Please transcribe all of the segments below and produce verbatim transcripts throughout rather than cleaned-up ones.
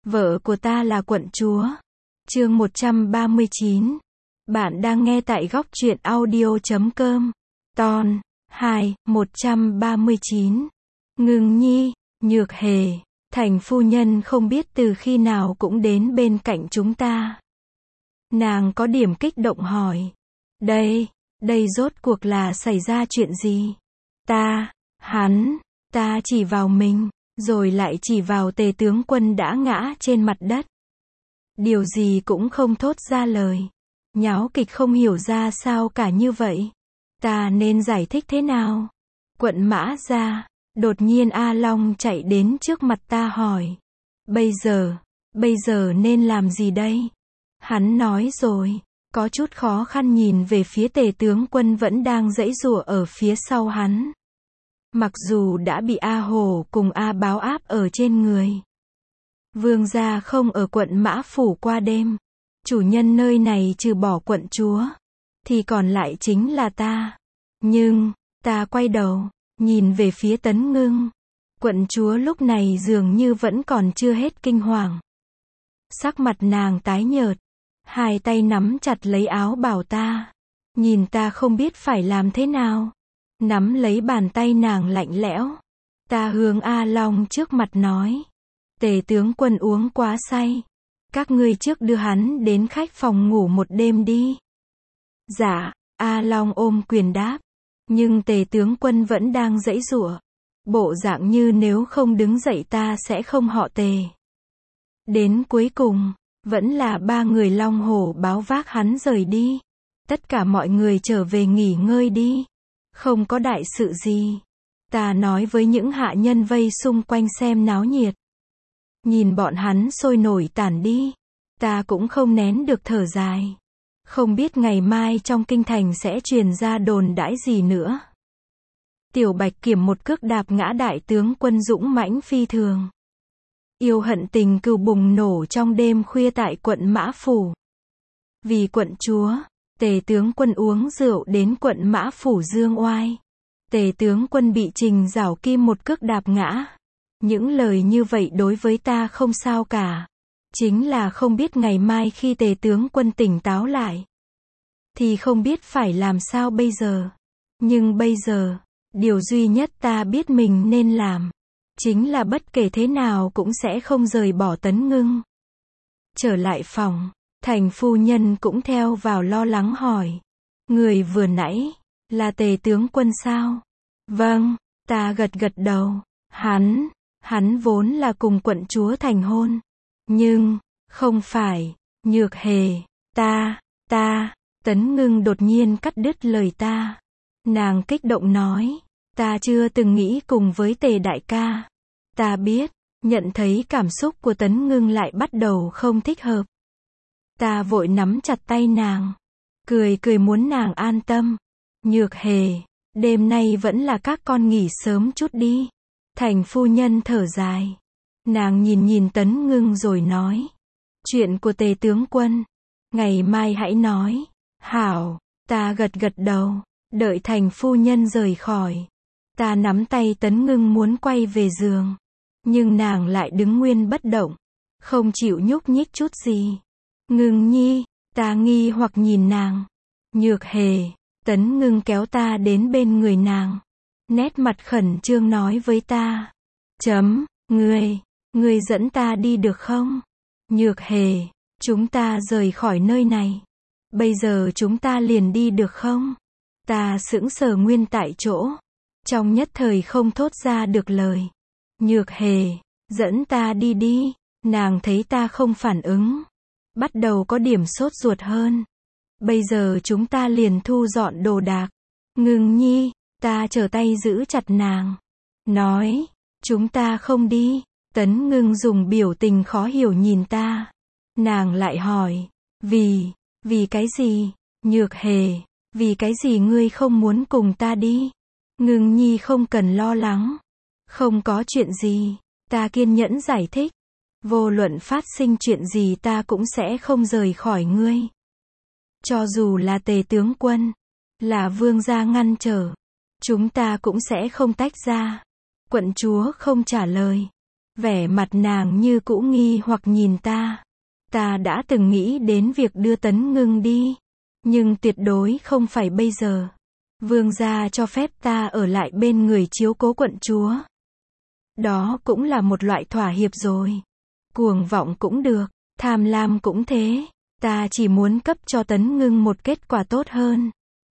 Vợ của ta là quận chúa. Chương một trăm ba mươi chín. Bạn đang nghe tại góc truyện audio chấm com. Ton hai, một trăm ba mươi chín. Ngưng nhi, Nhược Hề, thành phu nhân không biết từ khi nào cũng đến bên cạnh chúng ta. Nàng có điểm kích động hỏi. Đây, đây rốt cuộc là xảy ra chuyện gì? Ta, hắn, ta chỉ vào mình, rồi lại chỉ vào Tề tướng quân đã ngã trên mặt đất. Điều gì cũng không thốt ra lời. Nháo kịch không hiểu ra sao cả như vậy. Ta nên giải thích thế nào? Quận Mã Gia, đột nhiên A Long chạy đến trước mặt ta hỏi. Bây giờ, bây giờ nên làm gì đây? Hắn nói rồi, có chút khó khăn nhìn về phía Tề tướng quân vẫn đang giãy giụa ở phía sau hắn. Mặc dù đã bị A Hổ cùng A Báo áp ở trên người. Vương gia không ở quận Mã Phủ qua đêm. Chủ nhân nơi này trừ bỏ quận chúa, thì còn lại chính là ta. Nhưng, ta quay đầu, nhìn về phía Tấn Ngưng. Quận chúa lúc này dường như vẫn còn chưa hết kinh hoàng. Sắc mặt nàng tái nhợt, hai tay nắm chặt lấy áo bào ta. Nhìn ta không biết phải làm thế nào. Nắm lấy bàn tay nàng lạnh lẽo. Ta hướng A Long trước mặt nói. Tề tướng quân uống quá say. Các ngươi trước đưa hắn đến khách phòng ngủ một đêm đi. Dạ, A Long ôm quyền đáp. Nhưng Tề tướng quân vẫn đang giãy giụa. Bộ dạng như nếu không đứng dậy ta sẽ không họ Tề. Đến cuối cùng, vẫn là ba người Long Hổ Báo vác hắn rời đi. Tất cả mọi người trở về nghỉ ngơi đi. Không có đại sự gì. Ta nói với những hạ nhân vây xung quanh xem náo nhiệt. Nhìn bọn hắn sôi nổi tản đi. Ta cũng không nén được thở dài. Không biết ngày mai trong kinh thành sẽ truyền ra đồn đãi gì nữa. Tiểu Bạch Kiểm một cước đạp ngã đại tướng quân dũng mãnh phi thường. Yêu hận tình cừu bùng nổ trong đêm khuya tại quận Mã Phủ. Vì quận chúa, Tề tướng quân uống rượu đến quận Mã Phủ dương oai. Tề tướng quân bị Trình Giảo Kim một cước đạp ngã. Những lời như vậy đối với ta không sao cả. Chính là không biết ngày mai khi Tề tướng quân tỉnh táo lại, thì không biết phải làm sao bây giờ. Nhưng bây giờ, điều duy nhất ta biết mình nên làm, chính là bất kể thế nào cũng sẽ không rời bỏ Tấn Ngưng. Trở lại phòng, thành phu nhân cũng theo vào lo lắng hỏi. Người vừa nãy, là Tề tướng quân sao? Vâng, ta gật gật đầu. Hắn, hắn vốn là cùng quận chúa thành hôn. Nhưng, không phải, Nhược Hề, ta, ta, Tấn Ngưng đột nhiên cắt đứt lời ta. Nàng kích động nói, ta chưa từng nghĩ cùng với Tề đại ca. Ta biết, nhận thấy cảm xúc của Tấn Ngưng lại bắt đầu không thích hợp. Ta vội nắm chặt tay nàng, cười cười muốn nàng an tâm. Nhược Hề, đêm nay vẫn là các con nghỉ sớm chút đi. Thành phu nhân thở dài. Nàng nhìn nhìn Tấn Ngưng rồi nói. Chuyện của Tề tướng quân, ngày mai hãy nói. Hảo, ta gật gật đầu. Đợi thành phu nhân rời khỏi. Ta nắm tay Tấn Ngưng muốn quay về giường. Nhưng nàng lại đứng nguyên bất động. Không chịu nhúc nhích chút gì. Ngưng nhi, ta nghi hoặc nhìn nàng. Nhược Hề, Tấn Ngưng kéo ta đến bên người nàng. Nét mặt khẩn trương nói với ta. Chấm, ngươi, ngươi dẫn ta đi được không? Nhược Hề, chúng ta rời khỏi nơi này. Bây giờ chúng ta liền đi được không? Ta sững sờ nguyên tại chỗ. Trong nhất thời không thốt ra được lời. Nhược Hề, dẫn ta đi đi. Nàng thấy ta không phản ứng. Bắt đầu có điểm sốt ruột hơn. Bây giờ chúng ta liền thu dọn đồ đạc. Ngưng nhi, ta trở tay giữ chặt nàng. Nói, chúng ta không đi. Tấn Ngưng dùng biểu tình khó hiểu nhìn ta. Nàng lại hỏi, vì, vì cái gì? Nhược Hề, vì cái gì ngươi không muốn cùng ta đi? Ngưng nhi không cần lo lắng. Không có chuyện gì. Ta kiên nhẫn giải thích. Vô luận phát sinh chuyện gì ta cũng sẽ không rời khỏi ngươi. Cho dù là Tề tướng quân, là vương gia ngăn trở, chúng ta cũng sẽ không tách ra. Quận chúa không trả lời. Vẻ mặt nàng như cũ nghi hoặc nhìn ta. Ta đã từng nghĩ đến việc đưa Tấn Ngưng đi. Nhưng tuyệt đối không phải bây giờ. Vương gia cho phép ta ở lại bên người chiếu cố quận chúa. Đó cũng là một loại thỏa hiệp rồi. Cuồng vọng cũng được, tham lam cũng thế. Ta chỉ muốn cấp cho Tấn Ngưng một kết quả tốt hơn.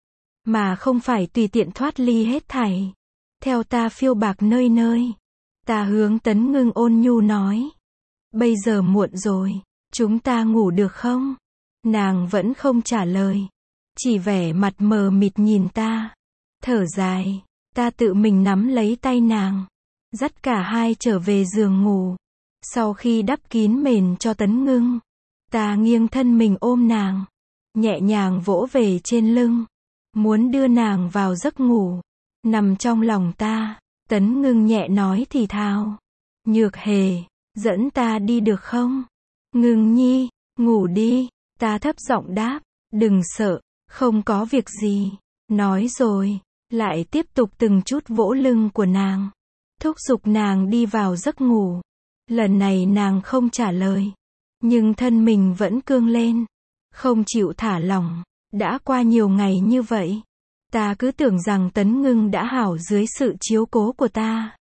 Mà không phải tùy tiện thoát ly hết thảy. Theo ta phiêu bạc nơi nơi. Ta hướng Tấn Ngưng ôn nhu nói. Bây giờ muộn rồi, chúng ta ngủ được không? Nàng vẫn không trả lời. Chỉ vẻ mặt mờ mịt nhìn ta. Thở dài, ta tự mình nắm lấy tay nàng. Dắt cả hai trở về giường ngủ. Sau khi đắp kín mền cho Tấn Ngưng, ta nghiêng thân mình ôm nàng. Nhẹ nhàng vỗ về trên lưng. Muốn đưa nàng vào giấc ngủ. Nằm trong lòng ta, Tấn Ngưng nhẹ nói thì thào. Nhược Hề, dẫn ta đi được không? Ngưng nhi, ngủ đi. Ta thấp giọng đáp, đừng sợ, không có việc gì. Nói rồi, lại tiếp tục từng chút vỗ lưng của nàng. Thúc giục nàng đi vào giấc ngủ. Lần này nàng không trả lời. Nhưng thân mình vẫn cương lên. Không chịu thả lỏng. Đã qua nhiều ngày như vậy. Ta cứ tưởng rằng Tấn Ngưng đã hảo dưới sự chiếu cố của ta.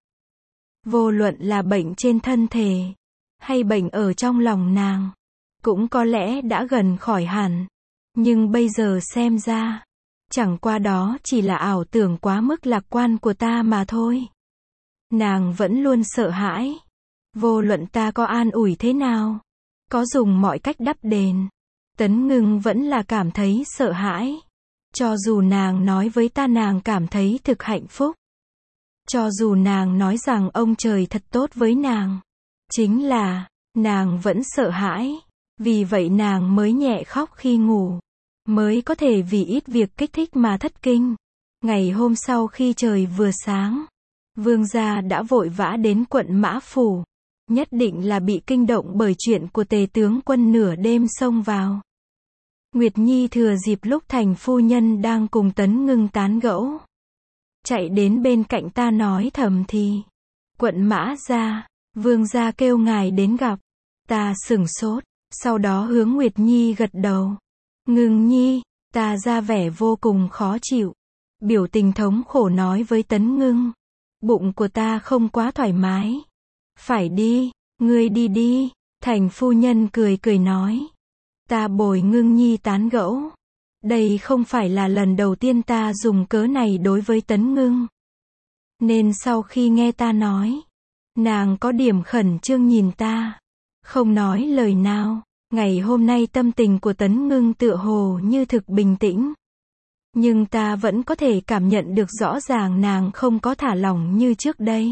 Vô luận là bệnh trên thân thể. Hay bệnh ở trong lòng nàng. Cũng có lẽ đã gần khỏi hẳn. Nhưng bây giờ xem ra. Chẳng qua đó chỉ là ảo tưởng quá mức lạc quan của ta mà thôi. Nàng vẫn luôn sợ hãi. Vô luận ta có an ủi thế nào. Có dùng mọi cách đắp đền. Tấn Ngưng vẫn là cảm thấy sợ hãi. Cho dù nàng nói với ta nàng cảm thấy thực hạnh phúc. Cho dù nàng nói rằng ông trời thật tốt với nàng. Chính là, nàng vẫn sợ hãi. Vì vậy nàng mới nhẹ khóc khi ngủ. Mới có thể vì ít việc kích thích mà thất kinh. Ngày hôm sau khi trời vừa sáng. Vương gia đã vội vã đến quận Mã Phủ. Nhất định là bị kinh động bởi chuyện của Tề tướng quân nửa đêm xông vào. Nguyệt Nhi thừa dịp lúc Thành phu nhân đang cùng Tấn Ngưng tán gẫu. Chạy đến bên cạnh ta nói thầm thì. Quận Mã gia, vương gia kêu ngài đến gặp. Ta sửng sốt, sau đó hướng Nguyệt Nhi gật đầu. Ngưng nhi, ta ra vẻ vô cùng khó chịu. Biểu tình thống khổ nói với Tấn Ngưng. Bụng của ta không quá thoải mái. Phải đi, ngươi đi đi. Thành phu nhân cười cười nói. Ta bồi Ngưng nhi tán gẫu. Đây không phải là lần đầu tiên ta dùng cớ này đối với Tấn Ngưng. Nên sau khi nghe ta nói, nàng có điểm khẩn trương nhìn ta. Không nói lời nào. Ngày hôm nay tâm tình của Tấn Ngưng tựa hồ như thực bình tĩnh. Nhưng ta vẫn có thể cảm nhận được rõ ràng nàng không có thả lỏng như trước đây.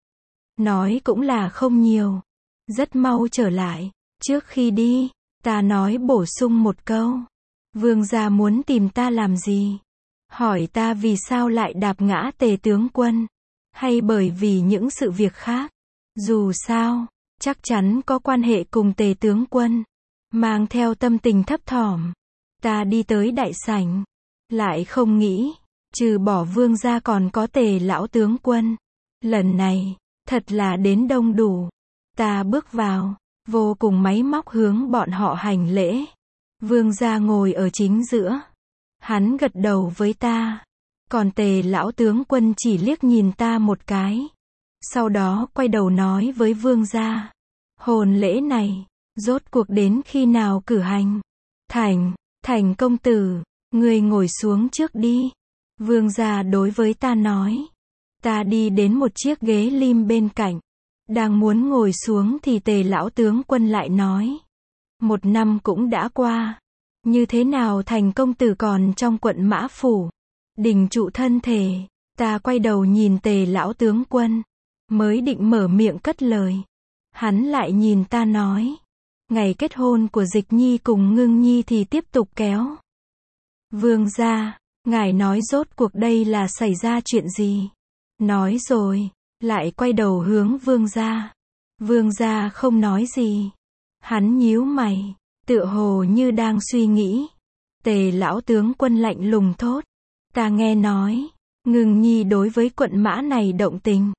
Nói cũng là không nhiều. Rất mau trở lại. Trước khi đi, ta nói bổ sung một câu. Vương gia muốn tìm ta làm gì? Hỏi ta vì sao lại đạp ngã Tề tướng quân? Hay bởi vì những sự việc khác? Dù sao, chắc chắn có quan hệ cùng Tề tướng quân. Mang theo tâm tình thấp thỏm. Ta đi tới đại sảnh. Lại không nghĩ, trừ bỏ vương gia còn có Tề lão tướng quân. Lần này, thật là đến đông đủ. Ta bước vào, vô cùng máy móc hướng bọn họ hành lễ. Vương gia ngồi ở chính giữa. Hắn gật đầu với ta. Còn Tề lão tướng quân chỉ liếc nhìn ta một cái. Sau đó quay đầu nói với vương gia. Hôn lễ này, rốt cuộc đến khi nào cử hành? Thành, Thành công tử, ngươi ngồi xuống trước đi. Vương gia đối với ta nói. Ta đi đến một chiếc ghế lim bên cạnh. Đang muốn ngồi xuống thì Tề lão tướng quân lại nói. Một năm cũng đã qua. Như thế nào Thành công tử còn trong quận Mã Phủ? Đình trụ thân thể. Ta quay đầu nhìn Tề lão tướng quân. Mới định mở miệng cất lời. Hắn lại nhìn ta nói. Ngày kết hôn của Dịch Nhi cùng Ngưng Nhi thì tiếp tục kéo. Vương gia, ngài nói rốt cuộc đây là xảy ra chuyện gì? Nói rồi, lại quay đầu hướng vương gia. Vương gia không nói gì. Hắn nhíu mày, tựa hồ như đang suy nghĩ. Tề lão tướng quân lạnh lùng thốt. Ta nghe nói, Ngưng Nhi đối với quận Mã này động tình.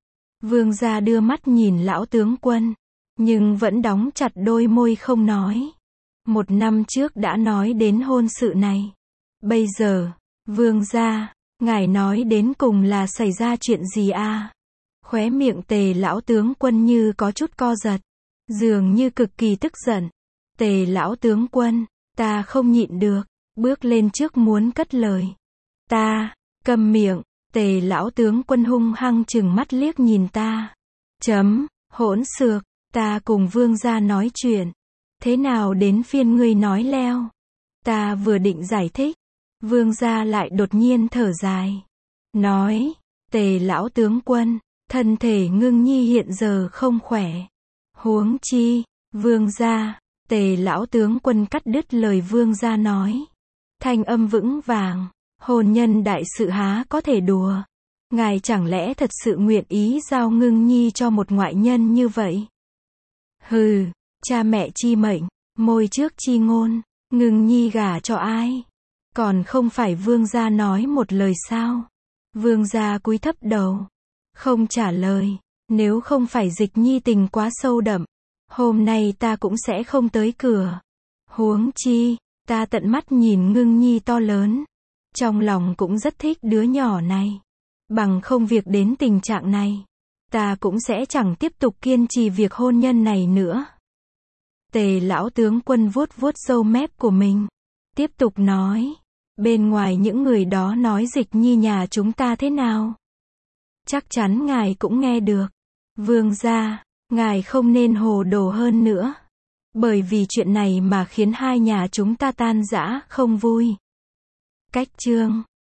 Vương gia đưa mắt nhìn lão tướng quân, nhưng vẫn đóng chặt đôi môi không nói. Một năm trước đã nói đến hôn sự này. Bây giờ, vương gia, ngài nói đến cùng là xảy ra chuyện gì a? Khóe miệng Tề lão tướng quân như có chút co giật, dường như cực kỳ tức giận. Tề lão tướng quân, ta không nhịn được, bước lên trước muốn cất lời. Ta, câm miệng. Tề lão tướng quân hung hăng chừng mắt liếc nhìn ta. Chấm, hỗn xược, ta cùng vương gia nói chuyện. Thế nào đến phiên ngươi nói leo? Ta vừa định giải thích, vương gia lại đột nhiên thở dài. Nói, Tề lão tướng quân, thân thể Ngưng Nhi hiện giờ không khỏe. Huống chi, vương gia, Tề lão tướng quân cắt đứt lời vương gia nói. Thanh âm vững vàng. Hôn nhân đại sự há có thể đùa. Ngài chẳng lẽ thật sự nguyện ý giao Ngưng Nhi cho một ngoại nhân như vậy? Hừ, cha mẹ chi mệnh, môi trước chi ngôn, Ngưng Nhi gả cho ai? Còn không phải vương gia nói một lời sao? Vương gia cúi thấp đầu, không trả lời. Nếu không phải Dịch Nhi tình quá sâu đậm, hôm nay ta cũng sẽ không tới cửa. Huống chi, ta tận mắt nhìn Ngưng Nhi to lớn. Trong lòng cũng rất thích đứa nhỏ này. Bằng không việc đến tình trạng này, ta cũng sẽ chẳng tiếp tục kiên trì việc hôn nhân này nữa. Tề lão tướng quân vuốt vuốt râu mép của mình, tiếp tục nói. Bên ngoài những người đó nói Dịch Nhi nhà chúng ta thế nào? Chắc chắn ngài cũng nghe được. Vương gia, ngài không nên hồ đồ hơn nữa. Bởi vì chuyện này mà khiến hai nhà chúng ta tan rã, không vui. Cách chương